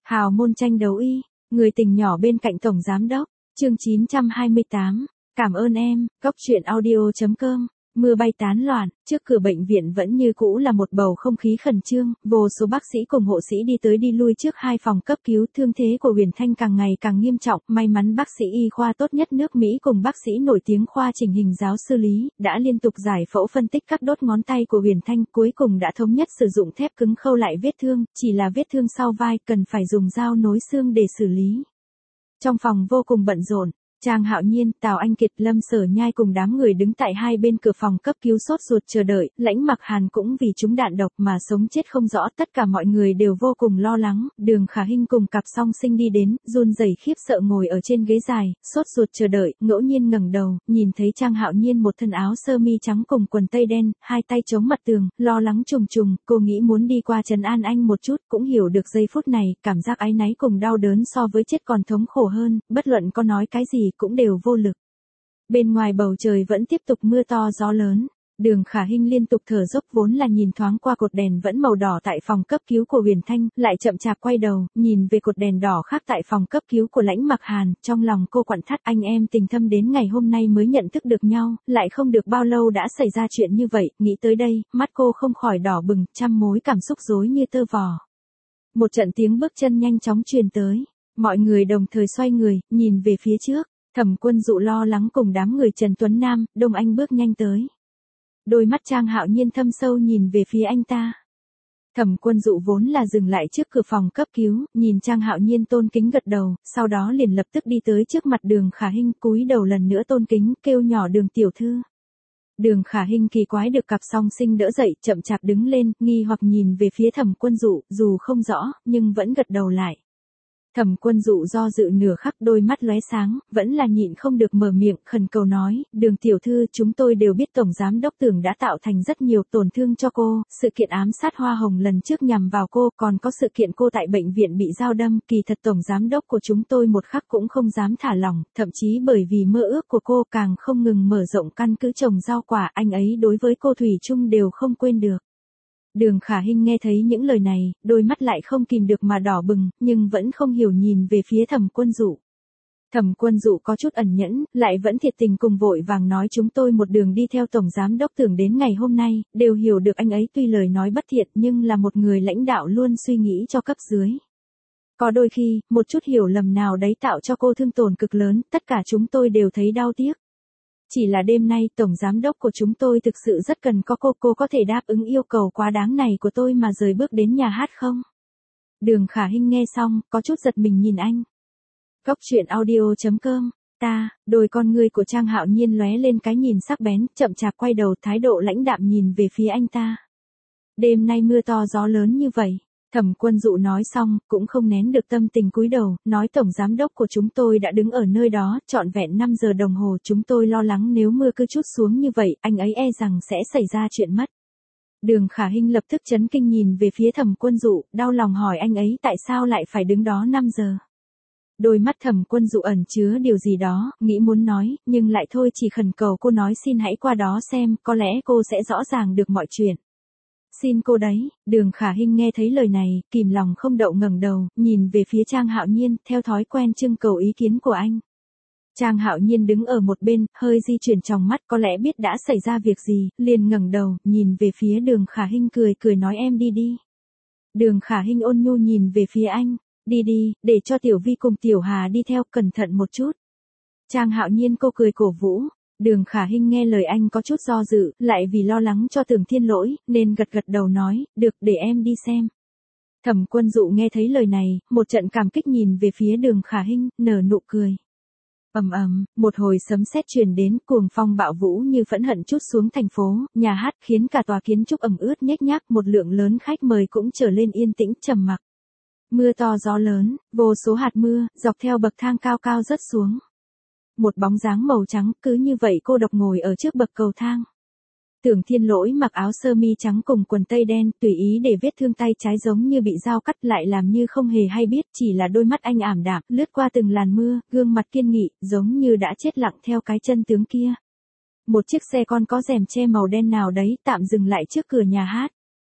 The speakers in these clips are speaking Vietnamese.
Hào môn tranh đấu y, người tình nhỏ bên cạnh tổng giám đốc, chương 928, cảm ơn em, Cóc truyện audio.com. Mưa bay tán loạn, trước cửa bệnh viện vẫn như cũ là một bầu không khí khẩn trương, vô số bác sĩ cùng hộ sĩ đi tới đi lui trước hai phòng cấp cứu. Thương thế của Huyền Thanh càng ngày càng nghiêm trọng, may mắn bác sĩ y khoa tốt nhất nước Mỹ cùng bác sĩ nổi tiếng khoa chỉnh hình giáo sư Lý, đã liên tục giải phẫu phân tích các đốt ngón tay của Huyền Thanh, cuối cùng đã thống nhất sử dụng thép cứng khâu lại vết thương, chỉ là vết thương sau vai cần phải dùng dao nối xương để xử lý. Trong phòng vô cùng bận rộn. Trang Hạo Nhiên, Tào Anh Kiệt, Lâm Sở Nhai cùng đám người đứng tại hai bên cửa phòng cấp cứu sốt ruột chờ đợi, Lãnh Mặc Hàn cũng vì trúng đạn độc mà sống chết không rõ, tất cả mọi người đều vô cùng lo lắng. Đường Khả Hinh cùng cặp song sinh đi đến, run rẩy khiếp sợ ngồi ở trên ghế dài, sốt ruột chờ đợi, ngẫu nhiên ngẩng đầu, nhìn thấy Trang Hạo Nhiên một thân áo sơ mi trắng cùng quần tây đen, hai tay chống mặt tường, lo lắng trùng trùng, cô nghĩ muốn đi qua trấn an anh một chút, cũng hiểu được giây phút này, cảm giác áy náy cùng đau đớn so với chết còn thống khổ hơn, bất luận có nói cái gì cũng đều vô lực. Bên ngoài bầu trời vẫn tiếp tục mưa to gió lớn. Đường Khả Hinh liên tục thở dốc, vốn là nhìn thoáng qua cột đèn vẫn màu đỏ tại phòng cấp cứu của Huyền Thanh, lại chậm chạp quay đầu, nhìn về cột đèn đỏ khác tại phòng cấp cứu của Lãnh Mặc Hàn, trong lòng cô quặn thắt, anh em tình thâm đến ngày hôm nay mới nhận thức được nhau, lại không được bao lâu đã xảy ra chuyện như vậy, nghĩ tới đây, mắt cô không khỏi đỏ bừng, trăm mối cảm xúc rối như tơ vò. Một trận tiếng bước chân nhanh chóng truyền tới, mọi người đồng thời xoay người, nhìn về phía trước. Thẩm Quân Dụ lo lắng cùng đám người Trần Tuấn Nam, Đông Anh bước nhanh tới. Đôi mắt Trang Hạo Nhiên thâm sâu nhìn về phía anh ta. Thẩm Quân Dụ vốn là dừng lại trước cửa phòng cấp cứu, nhìn Trang Hạo Nhiên tôn kính gật đầu, sau đó liền lập tức đi tới trước mặt Đường Khả Hinh, cúi đầu lần nữa tôn kính, kêu nhỏ Đường tiểu thư. Đường Khả Hinh kỳ quái được cặp song sinh đỡ dậy, chậm chạp đứng lên, nghi hoặc nhìn về phía Thẩm Quân Dụ, dù không rõ, nhưng vẫn gật đầu lại. Thẩm Quân Dụ do dự nửa khắc, đôi mắt lóe sáng, vẫn là nhịn không được mở miệng, khẩn cầu nói, Đường tiểu thư, chúng tôi đều biết Tổng Giám Đốc Tưởng đã tạo thành rất nhiều tổn thương cho cô, sự kiện ám sát Hoa Hồng lần trước nhằm vào cô, còn có sự kiện cô tại bệnh viện bị dao đâm, kỳ thật Tổng Giám Đốc của chúng tôi một khắc cũng không dám thả lỏng, thậm chí bởi vì mơ ước của cô càng không ngừng mở rộng căn cứ trồng rau quả, anh ấy đối với cô thủy chung đều không quên được. Đường Khả Hinh nghe thấy những lời này, đôi mắt lại không kìm được mà đỏ bừng, nhưng vẫn không hiểu nhìn về phía Thẩm Quân Dụ. Thẩm Quân Dụ có chút ẩn nhẫn, lại vẫn thiệt tình cùng vội vàng nói chúng tôi một đường đi theo Tổng Giám Đốc Tưởng đến ngày hôm nay, đều hiểu được anh ấy tuy lời nói bất thiện nhưng là một người lãnh đạo luôn suy nghĩ cho cấp dưới. Có đôi khi, một chút hiểu lầm nào đấy tạo cho cô thương tổn cực lớn, tất cả chúng tôi đều thấy đau tiếc. Chỉ là đêm nay Tổng Giám Đốc của chúng tôi thực sự rất cần có cô có thể đáp ứng yêu cầu quá đáng này của tôi mà rời bước đến nhà hát không? Đường Khả Hinh nghe xong, có chút giật mình nhìn anh. Cóc truyện audio.com, đôi con ngươi của Trang Hạo Nhiên lóe lên cái nhìn sắc bén, chậm chạp quay đầu, thái độ lãnh đạm nhìn về phía anh ta. Đêm nay mưa to gió lớn như vậy. Thẩm Quân Dụ nói xong, cũng không nén được tâm tình cúi đầu, nói Tổng Giám Đốc của chúng tôi đã đứng ở nơi đó, trọn vẹn 5 giờ đồng hồ, chúng tôi lo lắng nếu mưa cứ trút xuống như vậy, anh ấy e rằng sẽ xảy ra chuyện mất. Đường Khả Hinh lập tức chấn kinh nhìn về phía Thẩm Quân Dụ, đau lòng hỏi anh ấy tại sao lại phải đứng đó 5 giờ. Đôi mắt Thẩm Quân Dụ ẩn chứa điều gì đó, nghĩ muốn nói, nhưng lại thôi chỉ khẩn cầu cô nói xin hãy qua đó xem, có lẽ cô sẽ rõ ràng được mọi chuyện. Xin cô đấy, Đường Khả Hinh nghe thấy lời này, kìm lòng không đậu ngẩng đầu, nhìn về phía Trang Hạo Nhiên, theo thói quen trưng cầu ý kiến của anh. Trang Hạo Nhiên đứng ở một bên, hơi di chuyển trong mắt, có lẽ biết đã xảy ra việc gì, liền ngẩng đầu, nhìn về phía Đường Khả Hinh cười nói em đi đi. Đường Khả Hinh ôn nhu nhìn về phía anh, đi đi, để cho Tiểu Vi cùng Tiểu Hà đi theo, cẩn thận một chút. Trang Hạo Nhiên cô cười cổ vũ. Đường Khả Hinh nghe lời anh có chút do dự, lại vì lo lắng cho Tưởng Thiên Lỗi, nên gật đầu nói, được, để em đi xem. Thẩm Quân Dụ nghe thấy lời này, một trận cảm kích nhìn về phía Đường Khả Hinh, nở nụ cười. Một hồi sấm sét truyền đến, cuồng phong bạo vũ như phẫn hận trút xuống thành phố, nhà hát khiến cả tòa kiến trúc ẩm ướt nhếch nhác, một lượng lớn khách mời cũng trở lên yên tĩnh trầm mặc. Mưa to gió lớn, vô số hạt mưa, dọc theo bậc thang cao cao rớt xuống. Một bóng dáng màu trắng cứ như vậy cô độc ngồi ở trước bậc cầu thang. Tưởng Thiên Lỗi mặc áo sơ mi trắng cùng quần tây đen, tùy ý để vết thương tay trái giống như bị dao cắt, lại làm như không hề hay biết, chỉ là đôi mắt anh ảm đạm, lướt qua từng làn mưa, gương mặt kiên nghị, giống như đã chết lặng theo cái chân tướng kia. Một chiếc xe con có rèm che màu đen nào đấy tạm dừng lại trước cửa nhà hát.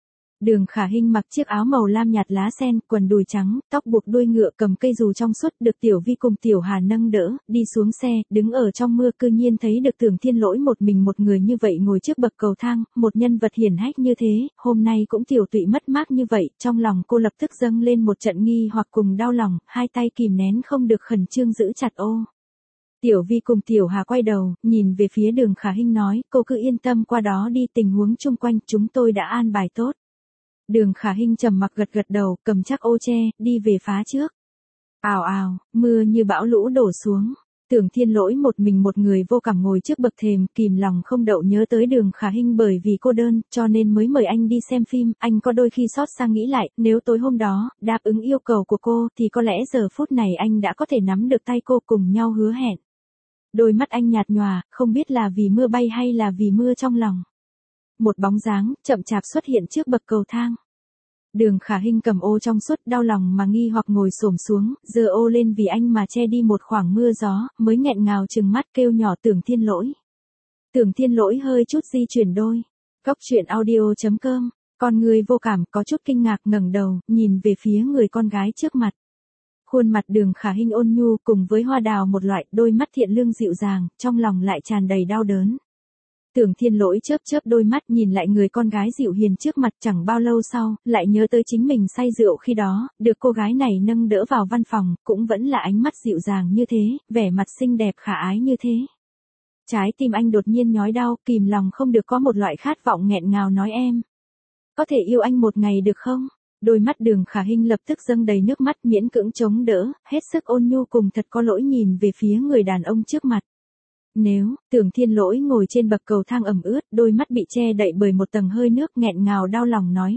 Đường Khả Hinh mặc chiếc áo màu lam nhạt lá sen, quần đùi trắng, tóc buộc đuôi ngựa, cầm cây dù trong suốt, được Tiểu Vi cùng Tiểu Hà nâng đỡ, đi xuống xe, đứng ở trong mưa, cư nhiên thấy được Tưởng Thiên Lỗi một mình một người như vậy ngồi trước bậc cầu thang, một nhân vật hiển hách như thế, hôm nay cũng tiểu tụy mất mát như vậy, trong lòng cô lập tức dâng lên một trận nghi hoặc cùng đau lòng, hai tay kìm nén không được khẩn trương giữ chặt ô. Tiểu Vi cùng Tiểu Hà quay đầu, nhìn về phía Đường Khả Hinh nói, cô cứ yên tâm qua đó đi, tình huống chung quanh chúng tôi đã an bài tốt. Đường Khả Hinh trầm mặc gật gật đầu, cầm chắc ô che, đi về phá trước. Ào ào, mưa như bão lũ đổ xuống. Tưởng Thiên Lỗi một mình một người vô cảm ngồi trước bậc thềm, kìm lòng không đậu nhớ tới Đường Khả Hinh bởi vì cô đơn, cho nên mới mời anh đi xem phim, anh có đôi khi xót xa nghĩ lại, nếu tối hôm đó, đáp ứng yêu cầu của cô, thì có lẽ giờ phút này anh đã có thể nắm được tay cô cùng nhau hứa hẹn. Đôi mắt anh nhạt nhòa, không biết là vì mưa bay hay là vì mưa trong lòng. Một bóng dáng, chậm chạp xuất hiện trước bậc cầu thang. Đường Khả Hinh cầm ô trong suốt, đau lòng mà nghi hoặc ngồi xổm xuống, giơ ô lên vì anh mà che đi một khoảng mưa gió, mới nghẹn ngào trừng mắt kêu nhỏ Tưởng Thiên Lỗi. Tưởng Thiên Lỗi hơi chút di chuyển đôi. Cóc truyện audio.com, con người vô cảm có chút kinh ngạc ngẩng đầu, nhìn về phía người con gái trước mặt. Khuôn mặt Đường Khả Hinh ôn nhu cùng với hoa đào một loại, đôi mắt thiện lương dịu dàng, trong lòng lại tràn đầy đau đớn. Tưởng Thiên Lỗi chớp chớp đôi mắt nhìn lại người con gái dịu hiền trước mặt, chẳng bao lâu sau, lại nhớ tới chính mình say rượu khi đó, được cô gái này nâng đỡ vào văn phòng, cũng vẫn là ánh mắt dịu dàng như thế, vẻ mặt xinh đẹp khả ái như thế. Trái tim anh đột nhiên nhói đau, kìm lòng không được có một loại khát vọng nghẹn ngào nói em. Có thể yêu anh một ngày được không? Đôi mắt Đường Khả Hinh lập tức dâng đầy nước mắt, miễn cưỡng chống đỡ, hết sức ôn nhu cùng thật có lỗi nhìn về phía người đàn ông trước mặt. Nếu, Tưởng Thiên Lỗi ngồi trên bậc cầu thang ẩm ướt, đôi mắt bị che đậy bởi một tầng hơi nước, nghẹn ngào đau lòng nói,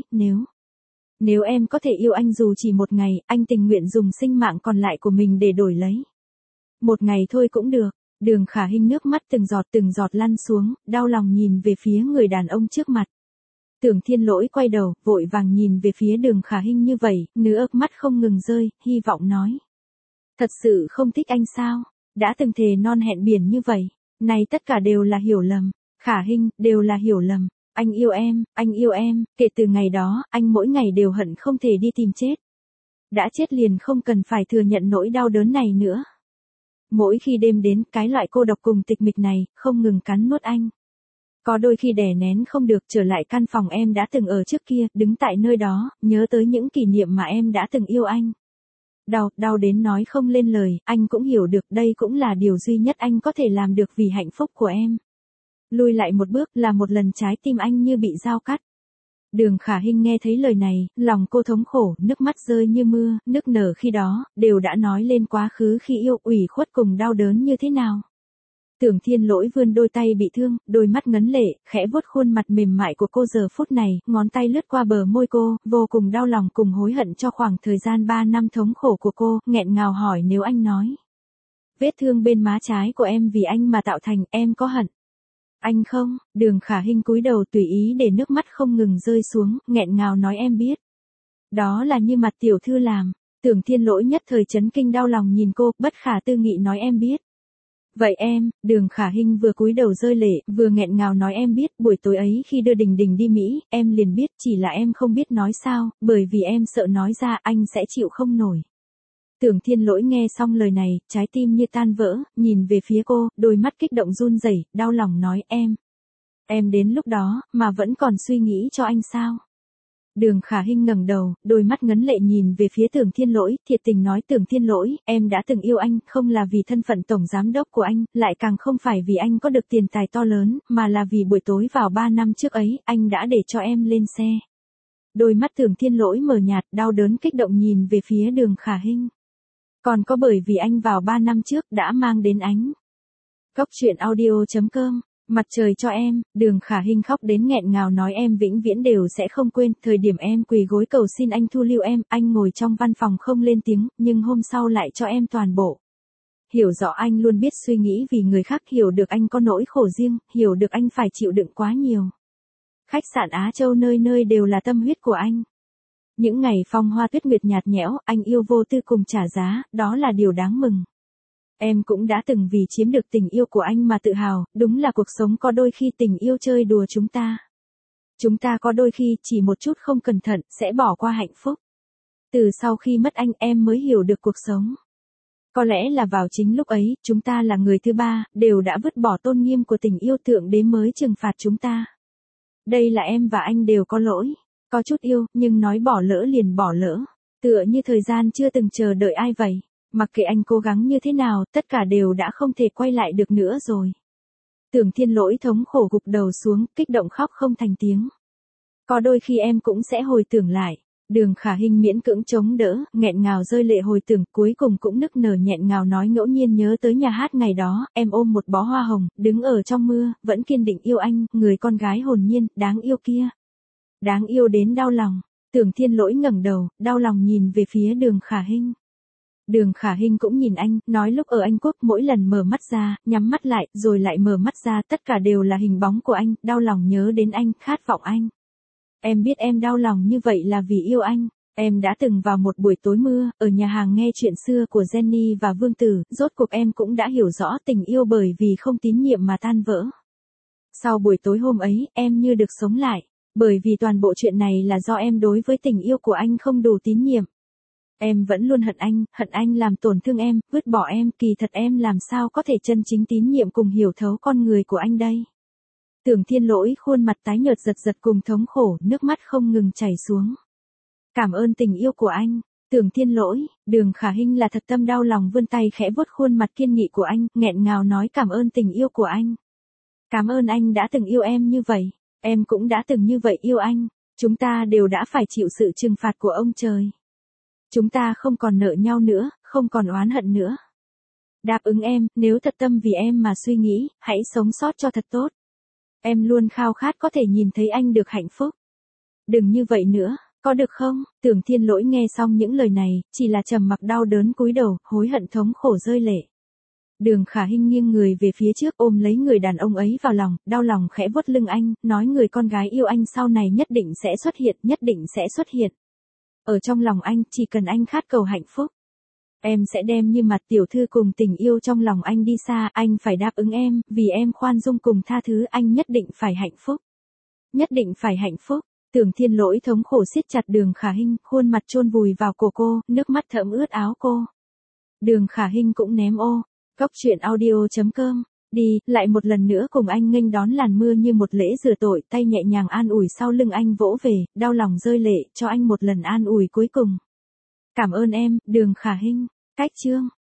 nếu em có thể yêu anh dù chỉ một ngày, anh tình nguyện dùng sinh mạng còn lại của mình để đổi lấy. Một ngày thôi cũng được. Đường Khả Hinh nước mắt từng giọt lăn xuống, đau lòng nhìn về phía người đàn ông trước mặt. Tưởng Thiên Lỗi quay đầu, vội vàng nhìn về phía Đường Khả Hinh như vậy, nước mắt không ngừng rơi, hy vọng nói. Thật sự không thích anh sao? Đã từng thề non hẹn biển như vậy, này tất cả đều là hiểu lầm. Khả Hinh, đều là hiểu lầm. Anh yêu em, kể từ ngày đó, anh mỗi ngày đều hận không thể đi tìm chết. Đã chết liền không cần phải thừa nhận nỗi đau đớn này nữa. Mỗi khi đêm đến, cái loại cô độc cùng tịch mịch này, không ngừng cắn nuốt anh. Có đôi khi đè nén không được trở lại căn phòng em đã từng ở trước kia, đứng tại nơi đó, nhớ tới những kỷ niệm mà em đã từng yêu anh. Đau đến nói không lên lời, anh cũng hiểu được đây cũng là điều duy nhất anh có thể làm được vì hạnh phúc của em. Lùi lại một bước là một lần trái tim anh như bị dao cắt. Đường Khả Hinh nghe thấy lời này, lòng cô thống khổ, nước mắt rơi như mưa, nức nở khi đó, đều đã nói lên quá khứ khi yêu, ủy khuất cùng đau đớn như thế nào. Tưởng Thiên Lỗi vươn đôi tay bị thương, đôi mắt ngấn lệ, khẽ vuốt khuôn mặt mềm mại của cô giờ phút này, ngón tay lướt qua bờ môi cô, vô cùng đau lòng cùng hối hận cho khoảng thời gian 3 năm thống khổ của cô, nghẹn ngào hỏi nếu anh nói. Vết thương bên má trái của em vì anh mà tạo thành, em có hận? Anh không? Đường Khả Hinh cúi đầu tùy ý để nước mắt không ngừng rơi xuống, nghẹn ngào nói em biết. Đó là như mặt tiểu thư làm. Tưởng Thiên Lỗi nhất thời chấn kinh đau lòng nhìn cô, bất khả tư nghị nói em biết. Vậy em, Đường Khả Hinh vừa cúi đầu rơi lệ, vừa nghẹn ngào nói em biết, buổi tối ấy khi đưa Đình Đình đi Mỹ, em liền biết, chỉ là em không biết nói sao, bởi vì em sợ nói ra anh sẽ chịu không nổi. Tưởng Thiên Lỗi nghe xong lời này, trái tim như tan vỡ, nhìn về phía cô, đôi mắt kích động run rẩy, đau lòng nói em đến lúc đó, mà vẫn còn suy nghĩ cho anh sao? Đường Khả Hinh ngẩng đầu, đôi mắt ngấn lệ nhìn về phía Tưởng Thiên Lỗi, thiệt tình nói Tưởng Thiên Lỗi, em đã từng yêu anh, không là vì thân phận tổng giám đốc của anh, lại càng không phải vì anh có được tiền tài to lớn, mà là vì buổi tối vào 3 năm trước ấy, anh đã để cho em lên xe. Đôi mắt Tưởng Thiên Lỗi mờ nhạt, đau đớn kích động nhìn về phía Đường Khả Hinh. Còn có bởi vì anh vào 3 năm trước đã mang đến ánh. Cóc truyện audio.com, mặt trời cho em, Đường Khả Hinh khóc đến nghẹn ngào nói em vĩnh viễn đều sẽ không quên, thời điểm em quỳ gối cầu xin anh thu lưu em, anh ngồi trong văn phòng không lên tiếng, nhưng hôm sau lại cho em toàn bộ. Hiểu rõ anh luôn biết suy nghĩ vì người khác, hiểu được anh có nỗi khổ riêng, hiểu được anh phải chịu đựng quá nhiều. Khách sạn Á Châu nơi nơi đều là tâm huyết của anh. Những ngày phong hoa tuyết nguyệt nhạt nhẽo, anh yêu vô tư cùng trả giá, đó là điều đáng mừng. Em cũng đã từng vì chiếm được tình yêu của anh mà tự hào, đúng là cuộc sống có đôi khi tình yêu chơi đùa chúng ta. Chúng ta có đôi khi chỉ một chút không cẩn thận sẽ bỏ qua hạnh phúc. Từ sau khi mất anh em mới hiểu được cuộc sống. Có lẽ là vào chính lúc ấy, chúng ta là người thứ ba, đều đã vứt bỏ tôn nghiêm của tình yêu thượng đế mới trừng phạt chúng ta. Đây là em và anh đều có lỗi. Có chút yêu, nhưng nói bỏ lỡ liền bỏ lỡ. Tựa như thời gian chưa từng chờ đợi ai vậy. Mặc kệ anh cố gắng như thế nào, tất cả đều đã không thể quay lại được nữa rồi. Tưởng Thiên Lỗi thống khổ gục đầu xuống, kích động khóc không thành tiếng. Có đôi khi em cũng sẽ hồi tưởng lại. Đường Khả Hinh miễn cưỡng chống đỡ, nghẹn ngào rơi lệ hồi tưởng, cuối cùng cũng nức nở nghẹn ngào nói ngẫu nhiên nhớ tới nhà hát ngày đó, em ôm một bó hoa hồng, đứng ở trong mưa, vẫn kiên định yêu anh, người con gái hồn nhiên, đáng yêu kia. Đáng yêu đến đau lòng. Tưởng Thiên Lỗi ngẩng đầu, đau lòng nhìn về phía Đường Khả Hinh. Đường Khả Hinh cũng nhìn anh, nói lúc ở Anh Quốc mỗi lần mở mắt ra, nhắm mắt lại, rồi lại mở mắt ra, tất cả đều là hình bóng của anh, đau lòng nhớ đến anh, khát vọng anh. Em biết em đau lòng như vậy là vì yêu anh. Em đã từng vào một buổi tối mưa, ở nhà hàng nghe chuyện xưa của Jenny và Vương Tử, rốt cuộc em cũng đã hiểu rõ tình yêu bởi vì không tín nhiệm mà tan vỡ. Sau buổi tối hôm ấy, em như được sống lại, bởi vì toàn bộ chuyện này là do em đối với tình yêu của anh không đủ tín nhiệm. Em vẫn luôn hận anh làm tổn thương em, vứt bỏ em, kỳ thật em làm sao có thể chân chính tín nhiệm cùng hiểu thấu con người của anh đây. Tưởng Thiên Lỗi khuôn mặt tái nhợt giật giật cùng thống khổ, nước mắt không ngừng chảy xuống. Cảm ơn tình yêu của anh, Tưởng Thiên Lỗi. Đường Khả Hinh là thật tâm đau lòng vươn tay khẽ vuốt khuôn mặt kiên nghị của anh, nghẹn ngào nói cảm ơn tình yêu của anh. Cảm ơn anh đã từng yêu em như vậy, em cũng đã từng như vậy yêu anh, chúng ta đều đã phải chịu sự trừng phạt của ông trời. Chúng ta không còn nợ nhau nữa, không còn oán hận nữa. Đáp ứng em, nếu thật tâm vì em mà suy nghĩ, hãy sống sót cho thật tốt. Em luôn khao khát có thể nhìn thấy anh được hạnh phúc. Đừng như vậy nữa, có được không? Tưởng Thiên Lỗi nghe xong những lời này, chỉ là trầm mặc đau đớn cúi đầu, hối hận thống khổ rơi lệ. Đường Khả Hinh nghiêng người về phía trước ôm lấy người đàn ông ấy vào lòng, đau lòng khẽ vuốt lưng anh, nói người con gái yêu anh sau này nhất định sẽ xuất hiện, nhất định sẽ xuất hiện. Ở trong lòng anh, chỉ cần anh khát cầu hạnh phúc. Em sẽ đem như mặt tiểu thư cùng tình yêu trong lòng anh đi xa, anh phải đáp ứng em, vì em khoan dung cùng tha thứ, anh nhất định phải hạnh phúc. Nhất định phải hạnh phúc. Tưởng Thiên Lỗi thống khổ siết chặt Đường Khả Hinh, khuôn mặt chôn vùi vào cổ cô, nước mắt thấm ướt áo cô. Đường Khả Hinh cũng ném ô. Goctruyện.audio.com. Đi, lại một lần nữa cùng anh nghênh đón làn mưa như một lễ rửa tội, tay nhẹ nhàng an ủi sau lưng anh vỗ về, đau lòng rơi lệ, cho anh một lần an ủi cuối cùng. Cảm ơn em, Đường Khả Hinh. Cách chương.